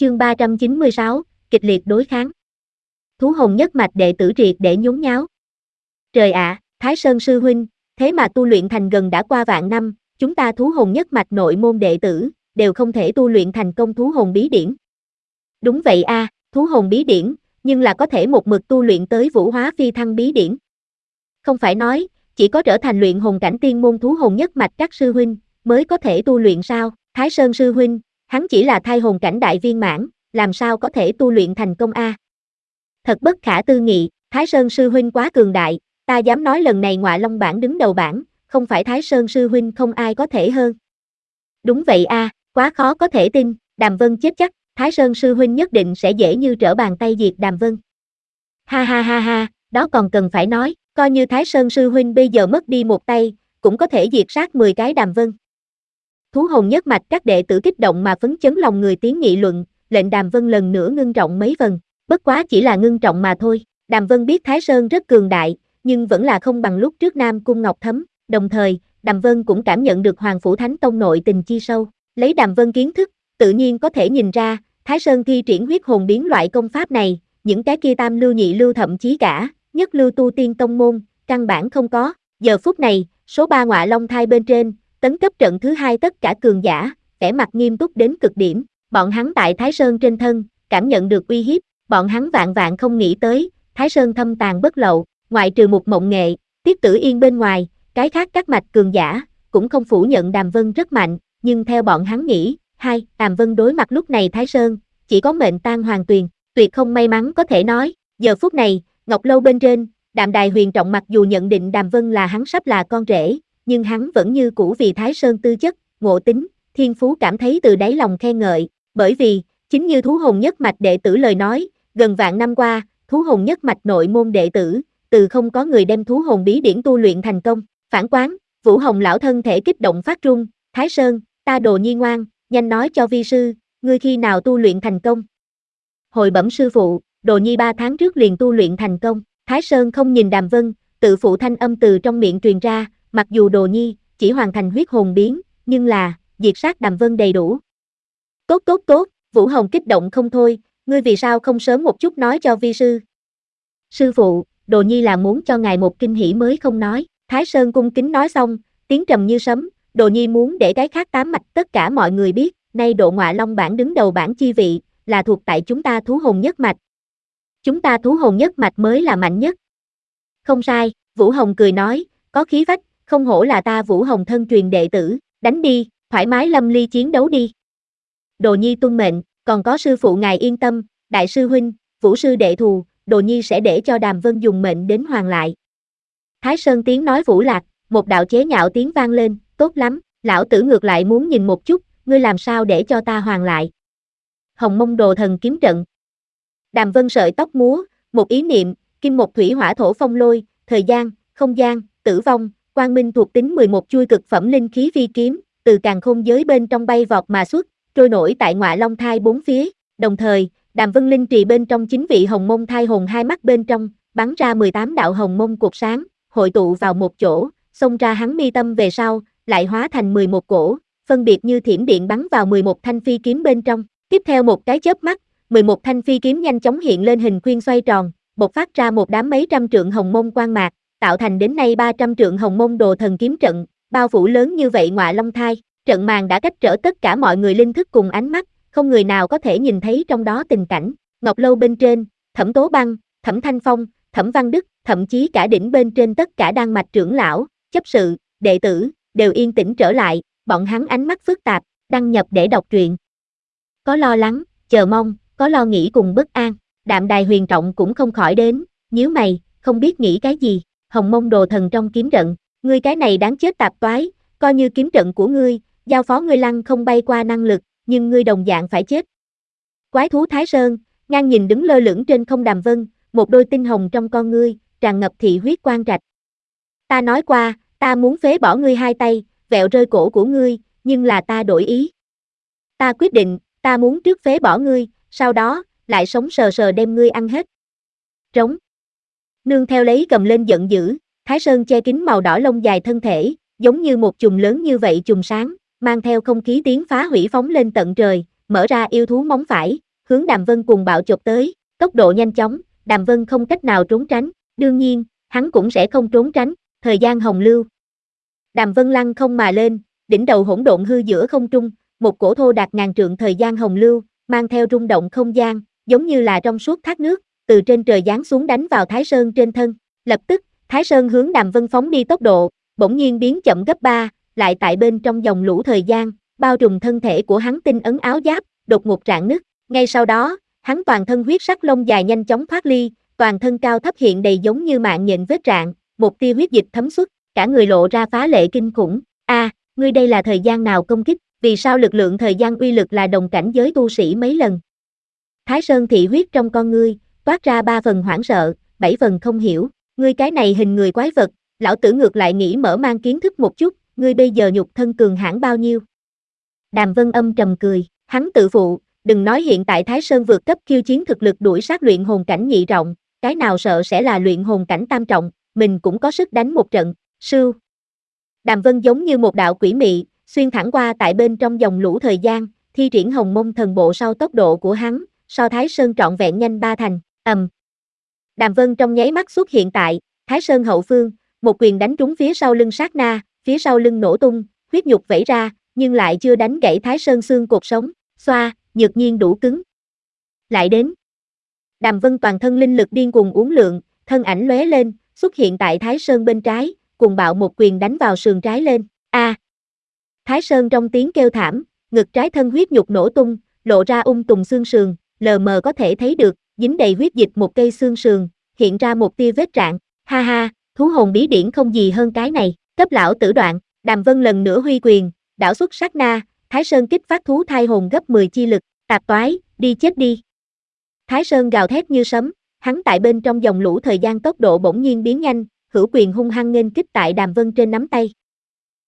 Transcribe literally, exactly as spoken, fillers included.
Chương ba trăm chín mươi sáu, kịch liệt đối kháng. Thú hồn nhất mạch đệ tử triệt để nhốn nháo. Trời ạ, Thái Sơn sư huynh, thế mà tu luyện thành gần đã qua vạn năm, chúng ta thú hồn nhất mạch nội môn đệ tử, đều không thể tu luyện thành công thú hồn bí điển. Đúng vậy a, thú hồn bí điển, nhưng là có thể một mực tu luyện tới vũ hóa phi thăng bí điển. Không phải nói, chỉ có trở thành luyện hồn cảnh tiên môn thú hồn nhất mạch các sư huynh, mới có thể tu luyện sao? Thái Sơn sư huynh, hắn chỉ là thai hồn cảnh đại viên mãn, làm sao có thể tu luyện thành công a? Thật bất khả tư nghị, Thái Sơn sư huynh quá cường đại, ta dám nói lần này Ngọa Long bảng đứng đầu bảng, không phải Thái Sơn sư huynh không ai có thể hơn. Đúng vậy a, quá khó có thể tin, Đàm Vân chết chắc, Thái Sơn sư huynh nhất định sẽ dễ như trở bàn tay diệt Đàm Vân. Ha ha ha ha, đó còn cần phải nói, coi như Thái Sơn sư huynh bây giờ mất đi một tay, cũng có thể diệt sát mười cái Đàm Vân. Thú hồn nhất mạch các đệ tử kích động mà phấn chấn lòng người tiếng nghị luận, lệnh Đàm Vân lần nữa ngưng trọng mấy phần, bất quá chỉ là ngưng trọng mà thôi. Đàm Vân biết Thái Sơn rất cường đại, nhưng vẫn là không bằng lúc trước Nam Cung Ngọc Thấm, đồng thời, Đàm Vân cũng cảm nhận được Hoàng Phủ Thánh Tông nội tình chi sâu, lấy Đàm Vân kiến thức, tự nhiên có thể nhìn ra, Thái Sơn thi triển huyết hồn biến loại công pháp này, những cái kia tam lưu nhị lưu thậm chí cả, nhất lưu tu tiên tông môn, căn bản không có. Giờ phút này, số ba Ngọa Long thai bên trên, tấn cấp trận thứ hai tất cả cường giả, vẻ mặt nghiêm túc đến cực điểm, bọn hắn tại Thái Sơn trên thân, cảm nhận được uy hiếp, bọn hắn vạn vạn không nghĩ tới, Thái Sơn thâm tàn bất lậu, ngoại trừ một mộng nghệ, Tiết Tử Yên bên ngoài, cái khác các mạch cường giả, cũng không phủ nhận Đàm Vân rất mạnh, nhưng theo bọn hắn nghĩ, hai, Đàm Vân đối mặt lúc này Thái Sơn, chỉ có mệnh tan hoàng tuyền, tuyệt không may mắn có thể nói, giờ phút này, Ngọc Lâu bên trên, Đạm Đài Huyền Trọng mặc dù nhận định Đàm Vân là hắn sắp là con rể, nhưng hắn vẫn như cũ vì Thái Sơn tư chất, ngộ tính, thiên phú cảm thấy từ đáy lòng khen ngợi, bởi vì, chính như thú hồn nhất mạch đệ tử lời nói, gần vạn năm qua, thú hồn nhất mạch nội môn đệ tử, từ không có người đem thú hồn bí điển tu luyện thành công, phản quán, Vũ Hồng lão thân thể kích động phát run, Thái Sơn, ta Đồ Nhi ngoan, nhanh nói cho vi sư, ngươi khi nào tu luyện thành công? Hồi bẩm sư phụ, Đồ Nhi ba tháng trước liền tu luyện thành công, Thái Sơn không nhìn Đàm Vân, tự phụ thanh âm từ trong miệng truyền ra, mặc dù Đồ Nhi chỉ hoàn thành huyết hồn biến, nhưng là, diệt sát Đàm Vân đầy đủ. Tốt tốt tốt, Vũ Hồng kích động không thôi, ngươi vì sao không sớm một chút nói cho vi sư? Sư phụ, Đồ Nhi là muốn cho ngài một kinh hỉ mới không nói, Thái Sơn cung kính nói xong, tiếng trầm như sấm, Đồ Nhi muốn để cái khác tám mạch tất cả mọi người biết, nay độ Ngọa Long bảng đứng đầu bảng chi vị, là thuộc tại chúng ta thú hồn nhất mạch. Chúng ta thú hồn nhất mạch mới là mạnh nhất. Không sai, Vũ Hồng cười nói, có khí phách, không hổ là ta Vũ Hồng thân truyền đệ tử, đánh đi, thoải mái lâm ly chiến đấu đi. Đồ Nhi tuân mệnh, còn có sư phụ ngài yên tâm, đại sư huynh, Vũ sư đệ thù, Đồ Nhi sẽ để cho Đàm Vân dùng mệnh đến hoàn lại. Thái Sơn tiếng nói vũ lạc, một đạo chế nhạo tiếng vang lên, tốt lắm, lão tử ngược lại muốn nhìn một chút, ngươi làm sao để cho ta hoàn lại. Hồng Mông Đồ Thần kiếm trận. Đàm Vân sợi tóc múa, một ý niệm, kim một thủy hỏa thổ phong lôi, thời gian, không gian, tử vong, quang minh thuộc tính mười một chuôi cực phẩm linh khí phi kiếm, từ càn khôn giới bên trong bay vọt mà xuất, trôi nổi tại Ngọa Long thai bốn phía, đồng thời, Đàm Vân linh trì bên trong chính vị hồng mông thai hồn hai mắt bên trong, bắn ra mười tám đạo hồng mông cột sáng, hội tụ vào một chỗ, xông ra hắn mi tâm về sau, lại hóa thành mười một cổ, phân biệt như thiểm điện bắn vào mười một thanh phi kiếm bên trong. Tiếp theo một cái chớp mắt, mười một thanh phi kiếm nhanh chóng hiện lên hình khuyên xoay tròn, bộc phát ra một đám mấy trăm trượng hồng mông quang mạc, tạo thành đến nay ba trăm trượng hồng mông đồ thần kiếm trận, bao phủ lớn như vậy Ngọa Long thai, trận màn đã cách trở tất cả mọi người linh thức cùng ánh mắt, không người nào có thể nhìn thấy trong đó tình cảnh. Ngọc Lâu bên trên, Thẩm Tố Băng, Thẩm Thanh Phong, Thẩm Văn Đức, thậm chí cả đỉnh bên trên tất cả đan mạch trưởng lão, chấp sự, đệ tử, đều yên tĩnh trở lại, bọn hắn ánh mắt phức tạp, đăng nhập để đọc truyện. Có lo lắng, chờ mong, có lo nghĩ cùng bất an, Đạm Đài Huyền Trọng cũng không khỏi đến, nhíu mày, không biết nghĩ cái gì, Hồng Mông Đồ Thần trong kiếm trận, ngươi cái này đáng chết tạp toái, coi như kiếm trận của ngươi, giao phó ngươi lăng không bay qua năng lực, nhưng ngươi đồng dạng phải chết. Quái thú Thái Sơn, ngang nhìn đứng lơ lửng trên không Đàm Vân, một đôi tinh hồng trong con ngươi, tràn ngập thị huyết quang trạch. Ta nói qua, ta muốn phế bỏ ngươi hai tay, vẹo rơi cổ của ngươi, nhưng là ta đổi ý. Ta quyết định, ta muốn trước phế bỏ ngươi, sau đó, lại sống sờ sờ đem ngươi ăn hết. Trống. Nương theo lấy gầm lên giận dữ, Thái Sơn che kín màu đỏ lông dài thân thể, giống như một chùm lớn như vậy chùm sáng, mang theo không khí tiếng phá hủy phóng lên tận trời, mở ra yêu thú móng phải, hướng Đàm Vân cùng bạo chộp tới, tốc độ nhanh chóng, Đàm Vân không cách nào trốn tránh, đương nhiên, hắn cũng sẽ không trốn tránh, thời gian hồng lưu. Đàm Vân lăng không mà lên, đỉnh đầu hỗn độn hư giữa không trung, một cổ thô đạt ngàn trượng thời gian hồng lưu, mang theo rung động không gian, giống như là trong suốt thác nước, từ trên trời giáng xuống đánh vào Thái Sơn trên thân. Lập tức, Thái Sơn hướng Đàm Vân phóng đi tốc độ, bỗng nhiên biến chậm gấp ba, lại tại bên trong dòng lũ thời gian, bao trùm thân thể của hắn tinh ấn áo giáp, đột ngột rạn nứt. Ngay sau đó, hắn toàn thân huyết sắc lông dài nhanh chóng thoát ly, toàn thân cao thấp hiện đầy giống như mạng nhện vết rạn, một tia huyết dịch thấm xuất, cả người lộ ra phá lệ kinh khủng. A, à, ngươi đây là thời gian nào công kích, vì sao lực lượng thời gian uy lực là đồng cảnh giới tu sĩ mấy lần? Thái Sơn thị huyết trong con ngươi, toát ra ba phần hoảng sợ, bảy phần không hiểu, ngươi cái này hình người quái vật, lão tử ngược lại nghĩ mở mang kiến thức một chút, ngươi bây giờ nhục thân cường hãn bao nhiêu? Đàm Vân âm trầm cười, hắn tự phụ, đừng nói hiện tại Thái Sơn vượt cấp khiêu chiến thực lực đuổi sát luyện hồn cảnh nhị trọng, cái nào sợ sẽ là luyện hồn cảnh tam trọng, mình cũng có sức đánh một trận, sưu. Đàm Vân giống như một đạo quỷ mị, xuyên thẳng qua tại bên trong dòng lũ thời gian, thi triển hồng mông thần bộ sau tốc độ của hắn, so Thái Sơn trọn vẹn nhanh ba thành, ầm. Đàm Vân trong nháy mắt xuất hiện tại Thái Sơn hậu phương, một quyền đánh trúng phía sau lưng sát na, phía sau lưng nổ tung, huyết nhục vẩy ra, nhưng lại chưa đánh gãy Thái Sơn xương cột sống, xoa, nhược nhiên đủ cứng. Lại đến. Đàm Vân toàn thân linh lực điên cuồng uốn lượn, thân ảnh lóe lên, xuất hiện tại Thái Sơn bên trái, cùng bạo một quyền đánh vào sườn trái lên. A. À. Thái Sơn trong tiếng kêu thảm, ngực trái thân huyết nhục nổ tung, lộ ra ung tùng xương sườn, lờ mờ có thể thấy được, dính đầy huyết dịch một cây xương sườn, hiện ra một tia vết rạn. Ha ha, thú hồn bí điển không gì hơn cái này, cấp lão tử đoạn. Đàm Vân lần nữa huy quyền, đảo xuất sát na, Thái Sơn kích phát thú thai hồn gấp mười chi lực, tạp toái, đi chết đi. Thái Sơn gào thét như sấm, hắn tại bên trong dòng lũ thời gian tốc độ bỗng nhiên biến nhanh, hữu quyền hung hăng nghênh kích tại Đàm Vân trên nắm tay.